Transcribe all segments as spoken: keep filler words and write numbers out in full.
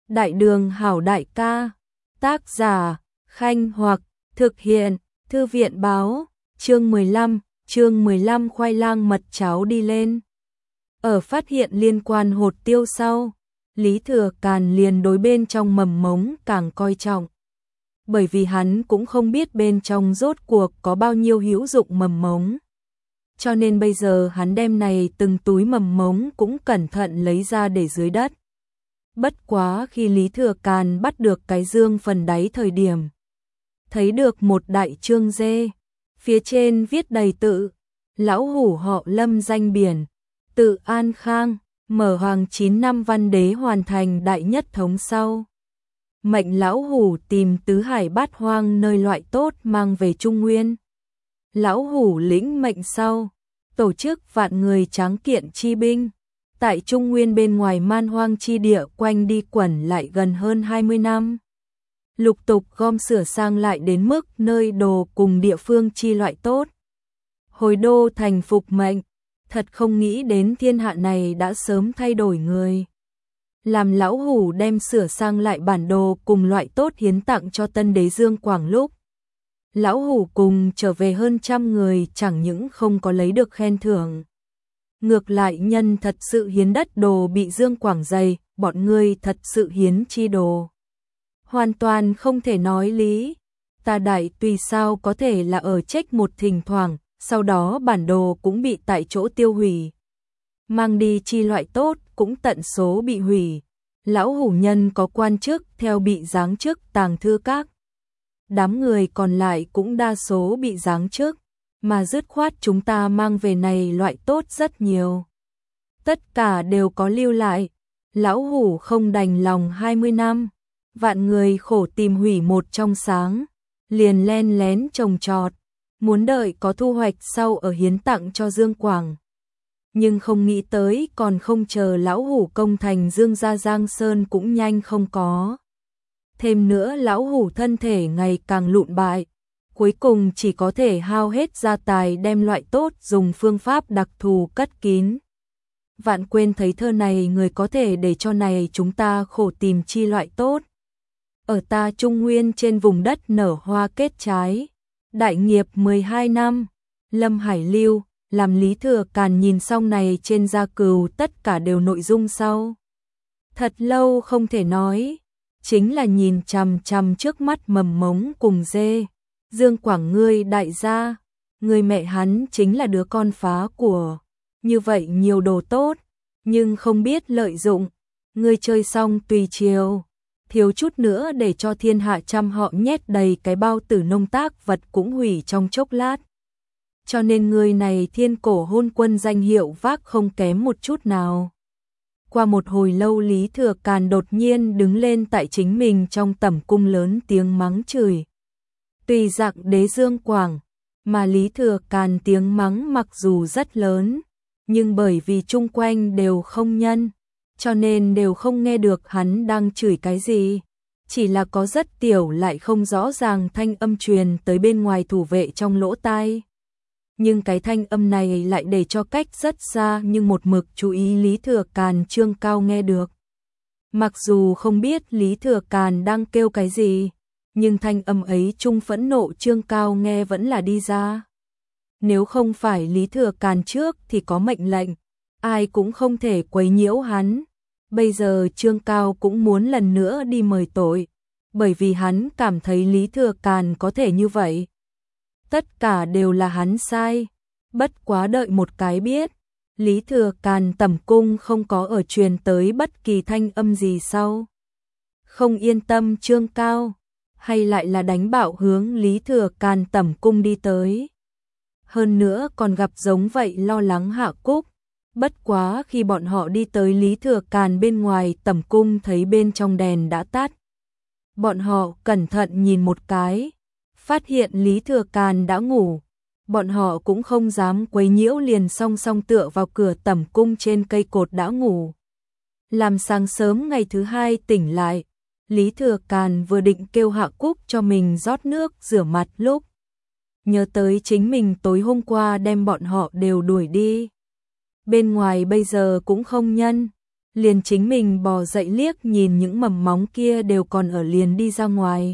Đại đường hảo đại ca, tác giả, Khanh Hoặc, thực hiện, Thư viện báo, chương mười lăm, chương mười lăm khoai lang mật cháo đi lên. Ở phát hiện liên quan hột tiêu sau, Lý Thừa Càn liền đối bên trong mầm mống càng coi trọng. Bởi vì hắn cũng không biết bên trong rốt cuộc có bao nhiêu hữu dụng mầm mống. Cho nên bây giờ hắn đem này từng túi mầm mống cũng cẩn thận lấy ra để dưới đất. Bất quá khi Lý Thừa Càn bắt được cái dương phần đáy thời điểm, thấy được một đại chương dê, phía trên viết đầy tự, lão hủ họ Lâm danh biển, tự An Khang, mở hoàng chín năm văn đế hoàn thành đại nhất thống sau. Mệnh lão hủ tìm tứ hải bát hoang nơi loại tốt mang về Trung Nguyên. Lão hủ lĩnh mệnh sau, tổ chức vạn người tráng kiện chi binh, tại Trung Nguyên bên ngoài man hoang chi địa quanh đi quẩn lại gần hơn hai mươi năm. Lục tục gom sửa sang lại đến mức nơi đồ cùng địa phương chi loại tốt. Hồi đô thành phục mệnh, thật không nghĩ đến thiên hạ này đã sớm thay đổi người. Làm lão hủ đem sửa sang lại bản đồ cùng loại tốt hiến tặng cho tân đế Dương Quảng lúc. Lão hủ cùng trở về hơn trăm người chẳng những không có lấy được khen thưởng. Ngược lại nhân thật sự hiến đất đồ bị Dương Quảng dày, bọn ngươi thật sự hiến chi đồ. Hoàn toàn không thể nói lý. Ta đại tùy sao có thể là ở trách một thỉnh thoảng, sau đó bản đồ cũng bị tại chỗ tiêu hủy. Mang đi chi loại tốt cũng tận số bị hủy. Lão hủ nhân có quan chức theo bị giáng chức tàng thư các. Đám người còn lại cũng đa số bị giáng chức, mà dứt khoát chúng ta mang về này loại tốt rất nhiều. Tất cả đều có lưu lại. Lão hủ không đành lòng hai mươi năm, vạn người khổ tìm hủy một trong sáng, liền len lén trồng trọt, muốn đợi có thu hoạch sau ở hiến tặng cho Dương Quảng. Nhưng không nghĩ tới còn không chờ lão hủ công thành Dương gia Giang Sơn cũng nhanh không có. Thêm nữa lão hủ thân thể ngày càng lụn bại, cuối cùng chỉ có thể hao hết gia tài đem loại tốt dùng phương pháp đặc thù cất kín. Vạn quên thấy thơ này người có thể để cho này chúng ta khổ tìm chi loại tốt. Ở ta Trung Nguyên trên vùng đất nở hoa kết trái, đại nghiệp mười hai năm, Lâm Hải Lưu, làm Lý Thừa Càn nhìn xong này trên gia cừu tất cả đều nội dung sau. Thật lâu không thể nói, chính là nhìn chằm chằm trước mắt mầm mống cùng dê. Dương Quảng ngươi đại gia, người mẹ hắn chính là đứa con phá của, như vậy nhiều đồ tốt, nhưng không biết lợi dụng, ngươi chơi xong tùy chiều, thiếu chút nữa để cho thiên hạ trăm họ nhét đầy cái bao tử nông tác vật cũng hủy trong chốc lát. Cho nên người này thiên cổ hôn quân danh hiệu vác không kém một chút nào. Qua một hồi lâu Lý Thừa Càn đột nhiên đứng lên tại chính mình trong tẩm cung lớn tiếng mắng chửi. Tùy dạng đế Dương Quảng, mà Lý Thừa Càn tiếng mắng mặc dù rất lớn, nhưng bởi vì chung quanh đều không nhân, cho nên đều không nghe được hắn đang chửi cái gì. Chỉ là có rất tiểu lại không rõ ràng thanh âm truyền tới bên ngoài thủ vệ trong lỗ tai. Nhưng cái thanh âm này lại để cho cách rất xa nhưng một mực chú ý Lý Thừa Càn Trương Cao nghe được. Mặc dù không biết Lý Thừa Càn đang kêu cái gì, nhưng thanh âm ấy trung phẫn nộ Trương Cao nghe vẫn là đi ra. Nếu không phải Lý Thừa Càn trước thì có mệnh lệnh, ai cũng không thể quấy nhiễu hắn. Bây giờ Trương Cao cũng muốn lần nữa đi mời tội, bởi vì hắn cảm thấy Lý Thừa Càn có thể như vậy. Tất cả đều là hắn sai, bất quá đợi một cái biết, Lý Thừa Càn tẩm cung không có ở truyền tới bất kỳ thanh âm gì sau. Không yên tâm Trương Cao, hay lại là đánh bạo hướng Lý Thừa Càn tẩm cung đi tới. Hơn nữa còn gặp giống vậy lo lắng Hạ Cúc, bất quá khi bọn họ đi tới Lý Thừa Càn bên ngoài tẩm cung thấy bên trong đèn đã tắt. Bọn họ cẩn thận nhìn một cái, phát hiện Lý Thừa Càn đã ngủ, bọn họ cũng không dám quấy nhiễu liền song song tựa vào cửa tẩm cung trên cây cột đã ngủ. Làm sáng sớm ngày thứ hai tỉnh lại, Lý Thừa Càn vừa định kêu Hạ Cúc cho mình rót nước rửa mặt lúc nhớ tới chính mình tối hôm qua đem bọn họ đều đuổi đi. Bên ngoài bây giờ cũng không nhân, liền chính mình bò dậy liếc nhìn những mầm móng kia đều còn ở liền đi ra ngoài.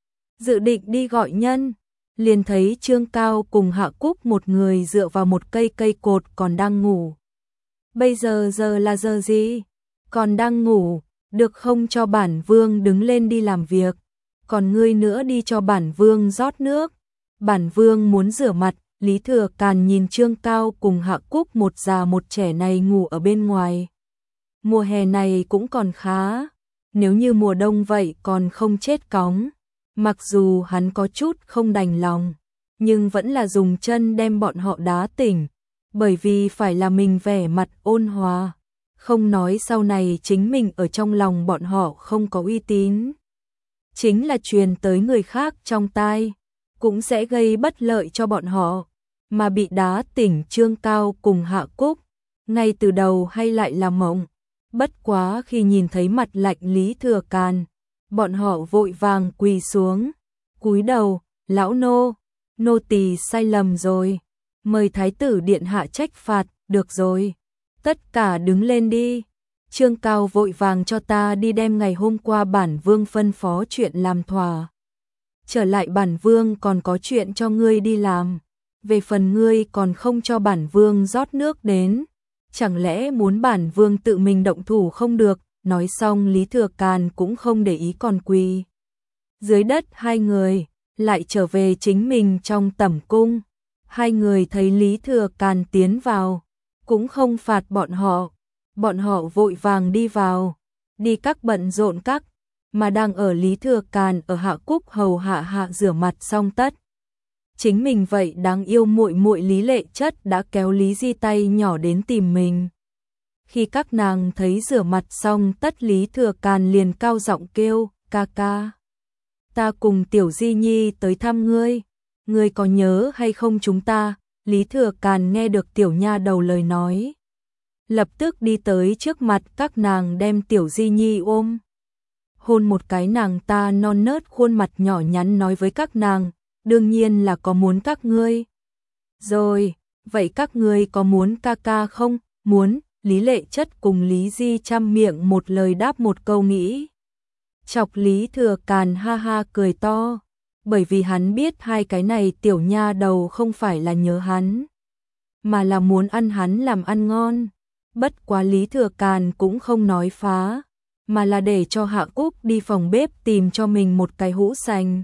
Dự định đi gọi nhân, liền thấy Trương Cao cùng Hạ Cúc một người dựa vào một cây cây cột còn đang ngủ. Bây giờ giờ là giờ gì? Còn đang ngủ, được không cho bản vương đứng lên đi làm việc, còn ngươi nữa đi cho bản vương rót nước. Bản vương muốn rửa mặt. Lý Thừa Càn nhìn Trương Cao cùng Hạ Cúc một già một trẻ này ngủ ở bên ngoài. Mùa hè này cũng còn khá, nếu như mùa đông vậy còn không chết cóng. Mặc dù hắn có chút không đành lòng, nhưng vẫn là dùng chân đem bọn họ đá tỉnh, bởi vì phải là mình vẻ mặt ôn hòa, không nói sau này chính mình ở trong lòng bọn họ không có uy tín. Chính là truyền tới người khác trong tai, cũng sẽ gây bất lợi cho bọn họ, mà bị đá tỉnh Trương Cao cùng Hạ Cúc, ngay từ đầu hay lại là mộng. Bất quá khi nhìn thấy mặt lạnh Lý Thừa Càn, bọn họ vội vàng quỳ xuống, cúi đầu, lão nô, nô tỳ sai lầm rồi, mời thái tử điện hạ trách phạt, được rồi, tất cả đứng lên đi. Trương Cao vội vàng cho ta đi đem ngày hôm qua bản vương phân phó chuyện làm thỏa. Trở lại bản vương còn có chuyện cho ngươi đi làm, về phần ngươi còn không cho bản vương rót nước đến, chẳng lẽ muốn bản vương tự mình động thủ không được. Nói xong Lý Thừa Càn cũng không để ý còn quỳ dưới đất hai người, lại trở về chính mình trong tẩm cung. Hai người thấy Lý Thừa Càn tiến vào, cũng không phạt bọn họ, bọn họ vội vàng đi vào, đi các bận rộn các, mà đang ở Lý Thừa Càn ở Hạ Cúc hầu hạ hạ rửa mặt xong tất. Chính mình vậy đáng yêu muội muội Lý Lệ Chất đã kéo Lý Di tay nhỏ đến tìm mình. Khi các nàng thấy rửa mặt xong tất Lý Thừa Càn liền cao giọng kêu, ca ca. Ta cùng Tiểu Di Nhi tới thăm ngươi, ngươi có nhớ hay không chúng ta? Lý Thừa Càn nghe được tiểu nha đầu lời nói, lập tức đi tới trước mặt các nàng đem Tiểu Di Nhi ôm. Hôn một cái nàng ta non nớt khuôn mặt nhỏ nhắn nói với các nàng, đương nhiên là có muốn các ngươi. Rồi, vậy các ngươi có muốn ca ca không? Muốn. Lý Lệ Chất cùng Lý Di chăm miệng một lời đáp một câu nghĩ. Chọc Lý Thừa Càn ha ha cười to, bởi vì hắn biết hai cái này tiểu nha đầu không phải là nhớ hắn, mà là muốn ăn hắn làm ăn ngon. Bất quá Lý Thừa Càn cũng không nói phá, mà là để cho Hạ Cúc đi phòng bếp tìm cho mình một cái hũ sành,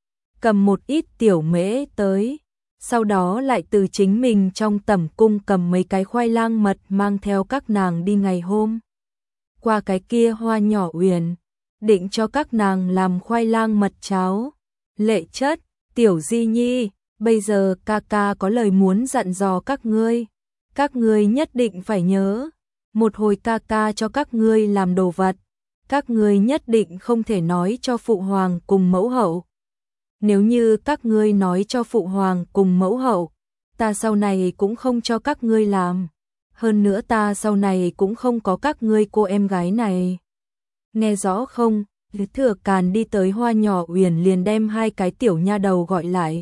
cầm một ít tiểu mễ tới. Sau đó lại từ chính mình trong tẩm cung cầm mấy cái khoai lang mật mang theo các nàng đi ngày hôm qua cái kia hoa nhỏ uyển, định cho các nàng làm khoai lang mật cháo. Lệ Chất, Tiểu Di Nhi, bây giờ ca ca có lời muốn dặn dò các ngươi, các ngươi nhất định phải nhớ, một hồi ca ca cho các ngươi làm đồ vật, các ngươi nhất định không thể nói cho phụ hoàng cùng mẫu hậu. Nếu như các ngươi nói cho phụ hoàng cùng mẫu hậu, ta sau này cũng không cho các ngươi làm. Hơn nữa ta sau này cũng không có các ngươi cô em gái này. Nghe rõ không? Lý Thừa Càn đi tới hoa nhỏ uyển liền đem hai cái tiểu nha đầu gọi lại,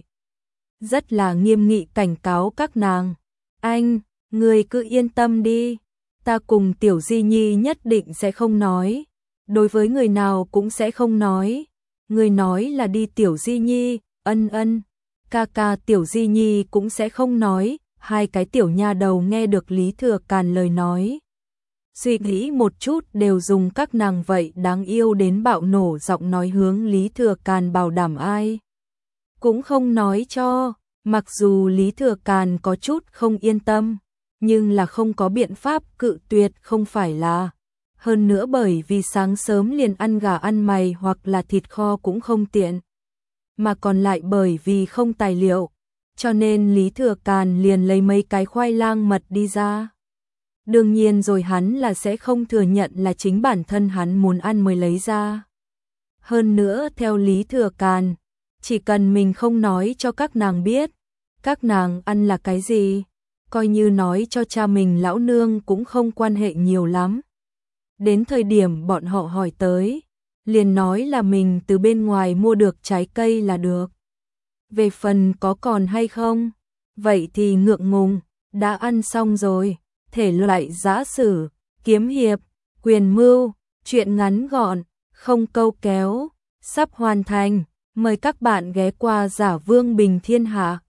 rất là nghiêm nghị cảnh cáo các nàng. Anh, ngươi cứ yên tâm đi, ta cùng Tiểu Di Nhi nhất định sẽ không nói, đối với người nào cũng sẽ không nói. Người nói là đi Tiểu Di Nhi, ân ân, ca ca Tiểu Di Nhi cũng sẽ không nói. Hai cái tiểu nha đầu nghe được Lý Thừa Càn lời nói, suy nghĩ một chút đều dùng các nàng vậy đáng yêu đến bạo nổ giọng nói hướng Lý Thừa Càn bảo đảm ai cũng không nói cho. Mặc dù Lý Thừa Càn có chút không yên tâm, nhưng là không có biện pháp cự tuyệt không phải là. Hơn nữa bởi vì sáng sớm liền ăn gà ăn mày hoặc là thịt kho cũng không tiện, mà còn lại bởi vì không tài liệu, cho nên Lý Thừa Càn liền lấy mấy cái khoai lang mật đi ra. Đương nhiên rồi hắn là sẽ không thừa nhận là chính bản thân hắn muốn ăn mới lấy ra. Hơn nữa theo Lý Thừa Càn, chỉ cần mình không nói cho các nàng biết, các nàng ăn là cái gì, coi như nói cho cha mình lão nương cũng không quan hệ nhiều lắm. Đến thời điểm bọn họ hỏi tới, liền nói là mình từ bên ngoài mua được trái cây là được. Về phần có còn hay không, vậy thì ngượng ngùng, đã ăn xong rồi, thể loại giã sử, kiếm hiệp, Quyền mưu, chuyện ngắn gọn, không câu kéo, sắp hoàn thành. Mời các bạn ghé qua Giả Vương Bình Thiên Hạ.